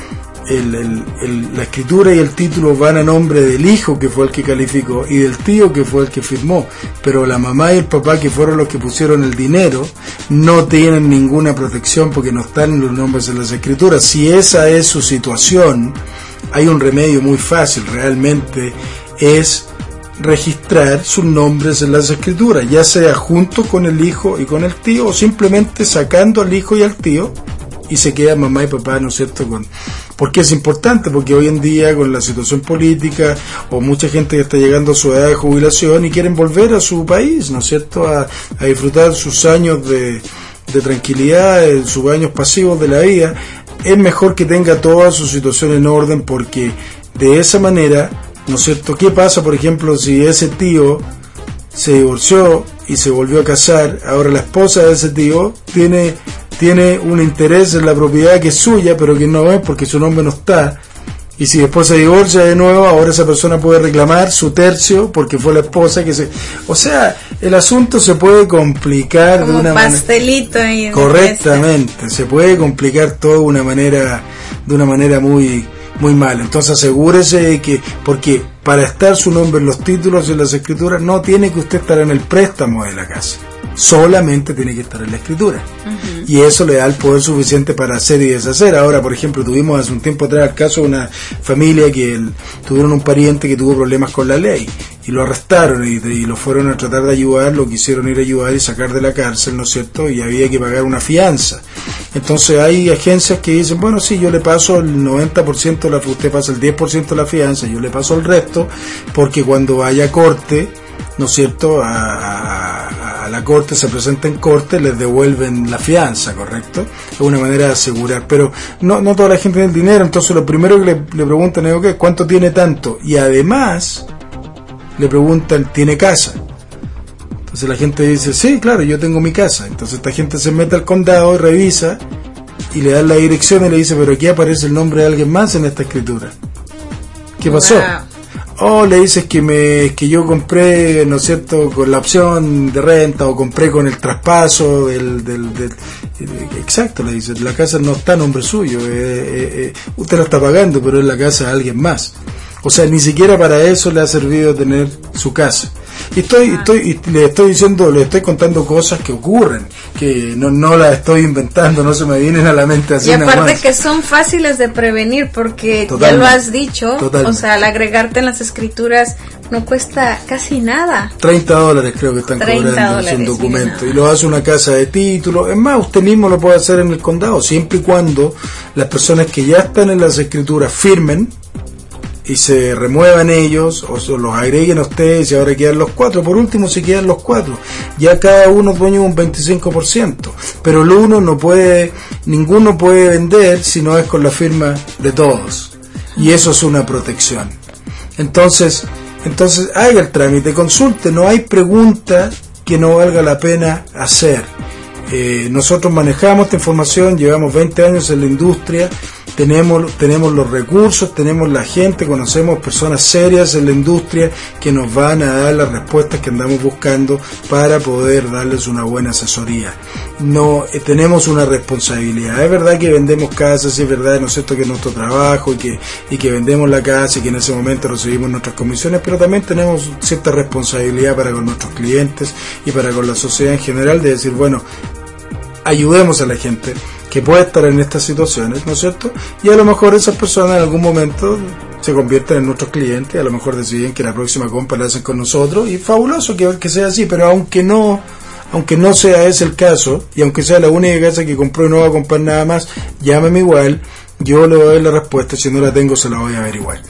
Speaker 4: la escritura y el título van a nombre del hijo, que fue el que calificó, y del tío, que fue el que firmó, pero la mamá y el papá, que fueron los que pusieron el dinero, no tienen ninguna protección porque no están en los nombres de las escrituras. Si esa es su situación, hay un remedio muy fácil, realmente, es registrar sus nombres en las escrituras, ya sea junto con el hijo y con el tío, o simplemente sacando al hijo y al tío, y se queda mamá y papá, ¿no es cierto?, porque es importante, porque hoy en día con la situación política, o mucha gente que está llegando a su edad de jubilación y quieren volver a su país, ¿no es cierto?, a disfrutar sus años de tranquilidad, sus años pasivos de la vida, es mejor que tenga toda su situación en orden, porque de esa manera, ¿no es cierto?, ¿qué pasa, por ejemplo, si ese tío se divorció y se volvió a casar? Ahora la esposa de ese tío tiene un interés en la propiedad que es suya, pero que no es porque su nombre no está, y si después se divorcia de nuevo, ahora esa persona puede reclamar su tercio porque fue la esposa que o sea, el asunto se puede complicar como de una
Speaker 3: pastelito ahí.
Speaker 4: Correctamente, se puede complicar todo de una manera muy muy mal. Entonces asegúrese de que, porque para estar su nombre en los títulos y en las escrituras, no tiene que usted estar en el préstamo de la casa, solamente tiene que estar en la escritura. y eso le da el poder suficiente para hacer y deshacer. Ahora, por ejemplo, tuvimos hace un tiempo atrás el caso de una familia que tuvieron un pariente que tuvo problemas con la ley y lo arrestaron y lo fueron a tratar de ayudar, lo quisieron ir a ayudar y sacar de la cárcel, ¿no es cierto? Y había que pagar una fianza. Entonces hay agencias que dicen, bueno, sí, yo le paso el 90%, usted pasa el 10% de la fianza, yo le paso el resto, porque cuando vaya a corte, ¿no es cierto?, a la corte, se presenta en corte, les devuelven la fianza, ¿correcto? Es una manera de asegurar, pero no toda la gente tiene el dinero. Entonces lo primero que le preguntan es, okay, ¿cuánto tiene tanto? Y además le preguntan, ¿tiene casa? Entonces la gente dice, sí, claro, yo tengo mi casa. Entonces esta gente se mete al condado y revisa y le dan la dirección y le dice, pero aquí aparece el nombre de alguien más en esta escritura. ¿Qué pasó? O le dices que yo compré, ¿no es cierto?, con la opción de renta, o compré con el traspaso exacto, le dices, la casa no está a nombre suyo, usted la está pagando, pero es la casa de alguien más. O sea, ni siquiera para eso le ha servido tener su casa. Y le estoy contando cosas que ocurren, que no las estoy inventando, no se me vienen a la mente así.
Speaker 3: Y aparte
Speaker 4: nada más.
Speaker 3: Que son fáciles de prevenir, porque ya lo has dicho, o sea, al agregarte en las escrituras no cuesta casi nada.
Speaker 4: $30 creo que están cobrando en un documento, y lo hace una casa de título. Es más, usted mismo lo puede hacer en el condado, siempre y cuando las personas que ya están en las escrituras firmen y se remuevan ellos, o los agreguen a ustedes, y ahora quedan los 4. Por último, si quedan los 4, ya cada uno es dueño de un 25%, pero ninguno puede vender si no es con la firma de todos, y eso es una protección. Entonces haga el trámite, consulte, no hay pregunta que no valga la pena hacer. Nosotros manejamos esta información, llevamos 20 años en la industria, tenemos los recursos, tenemos la gente, conocemos personas serias en la industria que nos van a dar las respuestas que andamos buscando para poder darles una buena asesoría. Tenemos una responsabilidad. Es verdad que vendemos casas, es verdad, ¿no es cierto?, que es nuestro trabajo y que vendemos la casa y que en ese momento recibimos nuestras comisiones, pero también tenemos cierta responsabilidad para con nuestros clientes y para con la sociedad en general, de decir, bueno, ayudemos a la gente que puede estar en estas situaciones, ¿no es cierto? Y a lo mejor esas personas en algún momento se convierten en nuestros clientes, a lo mejor deciden que la próxima compra la hacen con nosotros, y fabuloso que sea así, pero aunque no sea ese el caso, y aunque sea la única casa que compró y no va a comprar nada más, llámeme igual, yo le voy a dar la respuesta, si no la tengo se la voy a averiguar.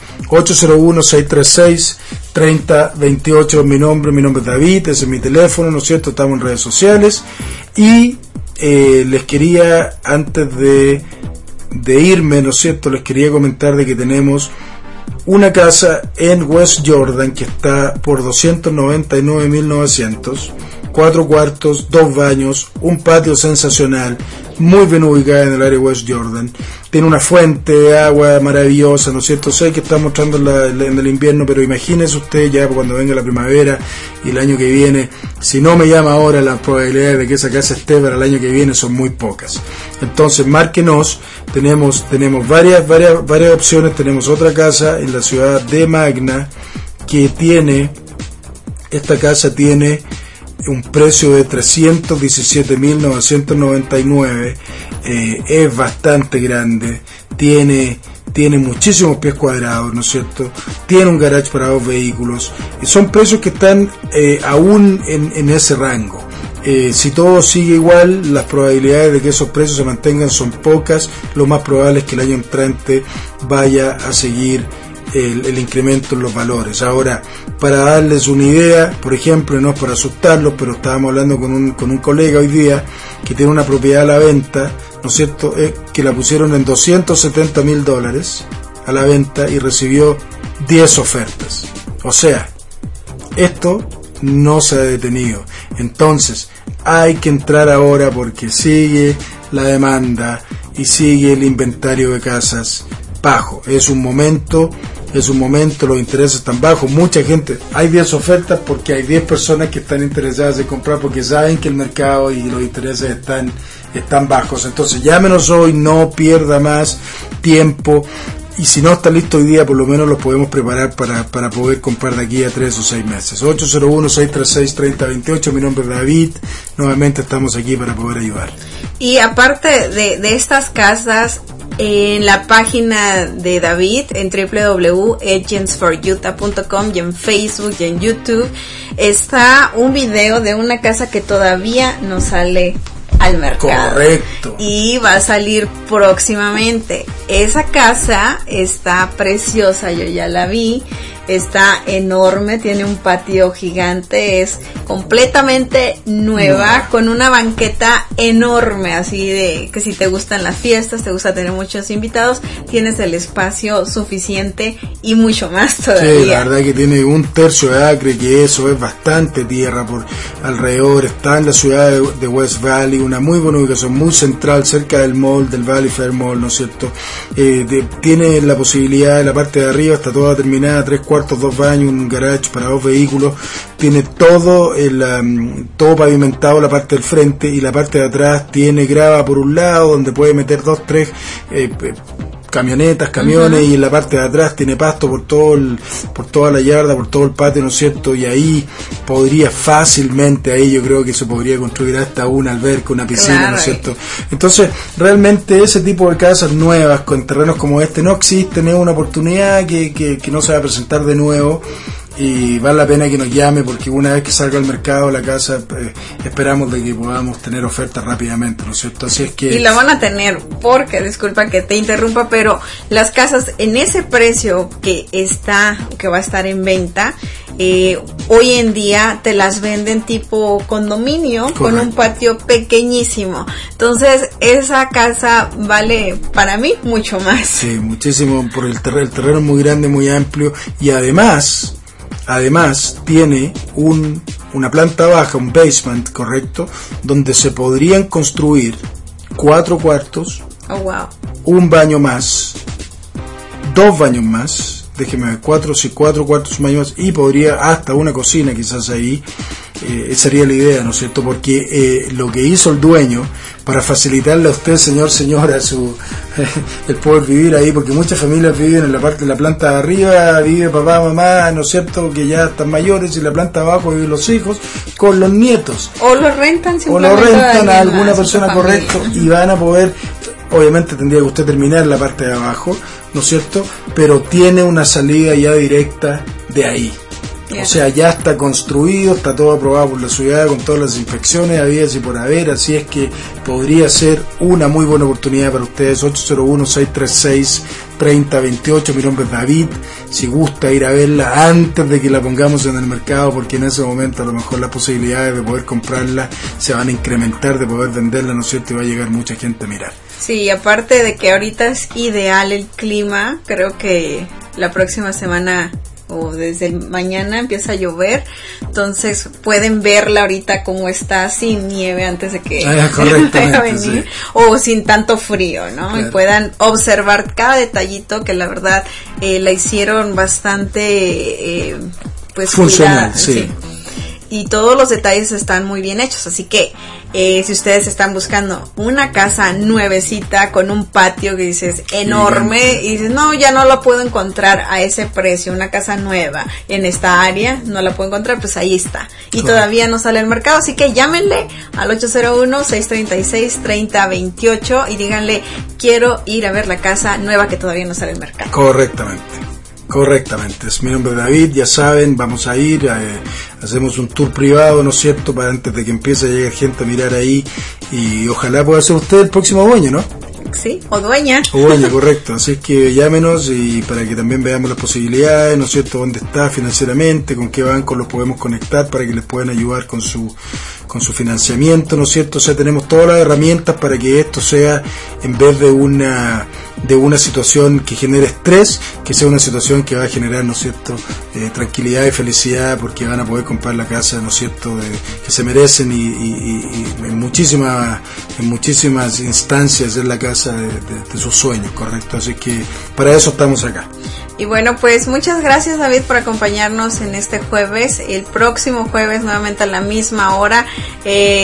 Speaker 4: 801-636-3028, mi nombre es David, ese es mi teléfono, ¿no es cierto? Estamos en redes sociales, y les quería, antes de irme, ¿no es cierto?, les quería comentar de que tenemos una casa en West Jordan que está por $299,900, 4 cuartos, 2 baños, un patio sensacional, muy bien ubicada en el área de West Jordan, tiene una fuente de agua maravillosa, ¿no es cierto? Sé que está mostrando en el invierno, pero imagínese usted ya cuando venga la primavera y el año que viene, si no me llama ahora, las probabilidades de que esa casa esté para el año que viene son muy pocas. Entonces márquenos, tenemos varias opciones. Tenemos otra casa en la ciudad de Magna que esta casa tiene un precio de $317,999, es bastante grande, tiene muchísimos pies cuadrados, ¿no es cierto? Tiene un garage para 2 vehículos, y son precios que están aún en ese rango. Si todo sigue igual, las probabilidades de que esos precios se mantengan son pocas. Lo más probable es que el año entrante vaya a seguir el incremento en los valores. Ahora, para darles una idea, por ejemplo, no es para asustarlos, pero estábamos hablando con un colega hoy día que tiene una propiedad a la venta, ¿no es cierto?, que la pusieron en $270,000 a la venta y recibió 10 ofertas. O sea, esto no se ha detenido. Entonces, hay que entrar ahora porque sigue la demanda y sigue el inventario de casas bajo. Es un momento, los intereses están bajos, mucha gente, hay 10 ofertas porque hay 10 personas que están interesadas en comprar porque saben que el mercado y los intereses están bajos. Entonces llámenos hoy, no pierda más tiempo, y si no está listo hoy día, por lo menos lo podemos preparar para poder comprar de aquí a 3 o 6 meses. 801-636-3028, mi nombre es David, nuevamente estamos aquí para poder ayudar.
Speaker 3: Y aparte de estas casas, en la página de David, en www.agentsforutah.com, y en Facebook y en YouTube, está un video de una casa que todavía no sale al mercado.
Speaker 4: Correcto.
Speaker 3: Y va a salir próximamente. Esa casa está preciosa, yo ya la vi. Está enorme, tiene un patio gigante, es completamente nueva, con una banqueta enorme, así de que si te gustan las fiestas, te gusta tener muchos invitados, tienes el espacio suficiente y mucho más todavía.
Speaker 4: Sí, la verdad que tiene 1/3 de acre, que eso es bastante tierra por alrededor. Está en la ciudad de West Valley, una muy buena ubicación, muy central, cerca del mall, del Valley Fair Mall, ¿no es cierto? Tiene la posibilidad, de la parte de arriba está toda terminada, 3/4, 2 baños, un garage para 2 vehículos, tiene todo todo pavimentado la parte del frente, y la parte de atrás tiene grava por un lado donde puede meter 2, 3 camionetas, camiones, y en la parte de atrás tiene pasto por toda la yarda, por todo el patio, ¿no es cierto? Y ahí podría fácilmente, ahí yo creo que se podría construir hasta una alberca, una piscina, claro, ¿no es cierto? Entonces, realmente ese tipo de casas nuevas con terrenos como este no existen, es una oportunidad que no se va a presentar de nuevo. Y vale la pena que nos llame, porque una vez que salga al mercado la casa, esperamos de que podamos tener ofertas rápidamente, ¿no es cierto? Así es que...
Speaker 3: Y la van a tener, porque, disculpa que te interrumpa, pero las casas en ese precio que va a estar en venta, hoy en día te las venden tipo condominio. Correcto. Con un patio pequeñísimo. Entonces, esa casa vale para mí mucho más.
Speaker 4: Sí, muchísimo, por el terreno es muy grande, muy amplio, y además tiene una planta baja, un basement, correcto, donde se podrían construir 4 cuartos, un baño más, 2 baños más, déjeme ver, 4 cuartos, un baño más, y podría hasta una cocina quizás ahí. Esa sería la idea, ¿no es cierto? Porque lo que hizo el dueño para facilitarle a usted, señora, el poder vivir ahí, porque muchas familias viven en la planta de arriba, vive papá, mamá, ¿no es cierto?, que ya están mayores, y la planta de abajo viven los hijos con los nietos.
Speaker 3: O lo rentan
Speaker 4: a alguna persona, correcto, y van a poder, obviamente tendría que usted terminar la parte de abajo, ¿no es cierto?, pero tiene una salida ya directa de ahí. O sea, ya está construido, está todo aprobado por la ciudad, con todas las inspecciones habidas y por haber, así es que podría ser una muy buena oportunidad para ustedes. 801-636-3028, mi nombre es David. Si gusta ir a verla antes de que la pongamos en el mercado, porque en ese momento a lo mejor las posibilidades de poder comprarla se van a incrementar, de poder venderla, ¿no es cierto?, y va a llegar mucha gente a mirar.
Speaker 3: Sí, aparte de que ahorita es ideal el clima, creo que la próxima semana o desde mañana empieza a llover, entonces pueden verla ahorita como está, sin nieve, antes de que vaya a venir, sí, o sin tanto frío, ¿no? Claro. Y puedan observar cada detallito, que la verdad la hicieron bastante funcional, sí. Y todos los detalles están muy bien hechos, así que si ustedes están buscando una casa nuevecita con un patio que dices enorme, y dices, no, ya no la puedo encontrar a ese precio, una casa nueva en esta área, no la puedo encontrar, pues ahí está. Y todavía no sale al mercado, así que llámenle al 801-636-3028 y díganle, quiero ir a ver la casa nueva que todavía no sale al mercado.
Speaker 4: Correctamente, es mi nombre David, ya saben, vamos a ir, hacemos un tour privado, ¿no es cierto?, para antes de que empiece a llegar gente a mirar ahí, y ojalá pueda ser usted el próximo dueño, ¿no?
Speaker 3: Sí, o dueña.
Speaker 4: Correcto, así es que llámenos, y para que también veamos las posibilidades, ¿no es cierto?, dónde está financieramente, con qué banco los podemos conectar para que les puedan ayudar con su financiamiento, ¿no es cierto? O sea, tenemos todas las herramientas para que esto sea, en vez de una situación que genere estrés, que sea una situación que va a generar, ¿no es cierto?, tranquilidad y felicidad, porque van a poder comprar la casa, ¿no es cierto?, que se merecen, y en muchísimas instancias es la casa de sus sueños, ¿correcto? Así que para eso estamos acá.
Speaker 3: Y bueno, pues muchas gracias, David, por acompañarnos en este jueves. El próximo jueves nuevamente a la misma hora.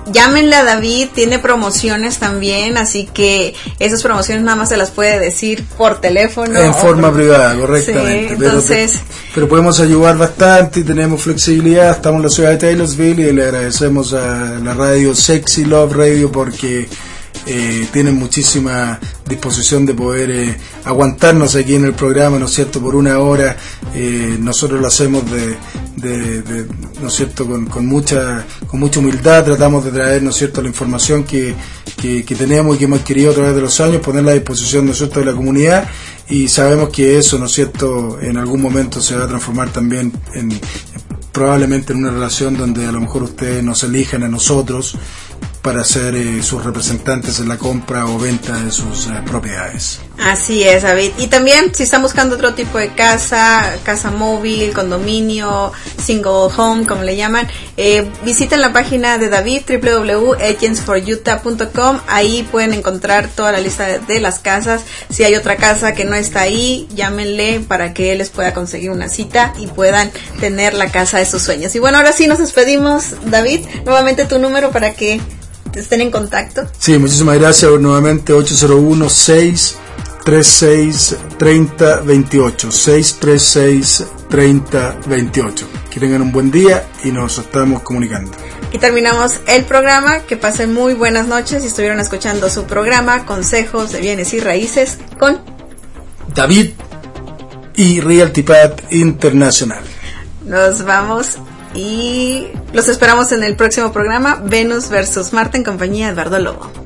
Speaker 3: llámenle a David, tiene promociones también, así que esas promociones nada más se las puede decir por teléfono.
Speaker 4: En forma privada, correctamente.
Speaker 3: Sí, entonces...
Speaker 4: Pero podemos ayudar bastante y tenemos flexibilidad. Estamos en la ciudad de Taylorsville y le agradecemos a la radio Sexy Love Radio porque tienen muchísima disposición de poder aguantarnos aquí en el programa, ¿no es cierto?, por una hora. Nosotros lo hacemos ¿no es cierto?, con mucha humildad. Tratamos de traer, ¿no es cierto?, la información que tenemos y que hemos adquirido a través de los años, ponerla a disposición, ¿no es cierto?, de la comunidad, y sabemos que eso, ¿no es cierto?, en algún momento se va a transformar también probablemente en una relación donde a lo mejor ustedes nos elijan a nosotros para ser sus representantes en la compra o venta de sus propiedades.
Speaker 3: Así es, David. Y también, si están buscando otro tipo de casa móvil, condominio, single home, como le llaman, visiten la página de David, www.agentsforutah.com. Ahí pueden encontrar toda la lista de las casas. Si hay otra casa que no está ahí, llámenle para que él les pueda conseguir una cita y puedan tener la casa de sus sueños. Y bueno, ahora sí nos despedimos, David. Nuevamente tu número para que estén en contacto.
Speaker 4: Sí, muchísimas gracias. Nuevamente 801-636-3028 636-3028. Que tengan un buen día y nos estamos comunicando.
Speaker 3: Y terminamos el programa. Que pasen muy buenas noches y estuvieron escuchando su programa Consejos de Bienes y Raíces con
Speaker 4: David y Realty Path Internacional.
Speaker 3: Nos vamos y los esperamos en el próximo programa Venus versus Marte en compañía de Eduardo Lobo.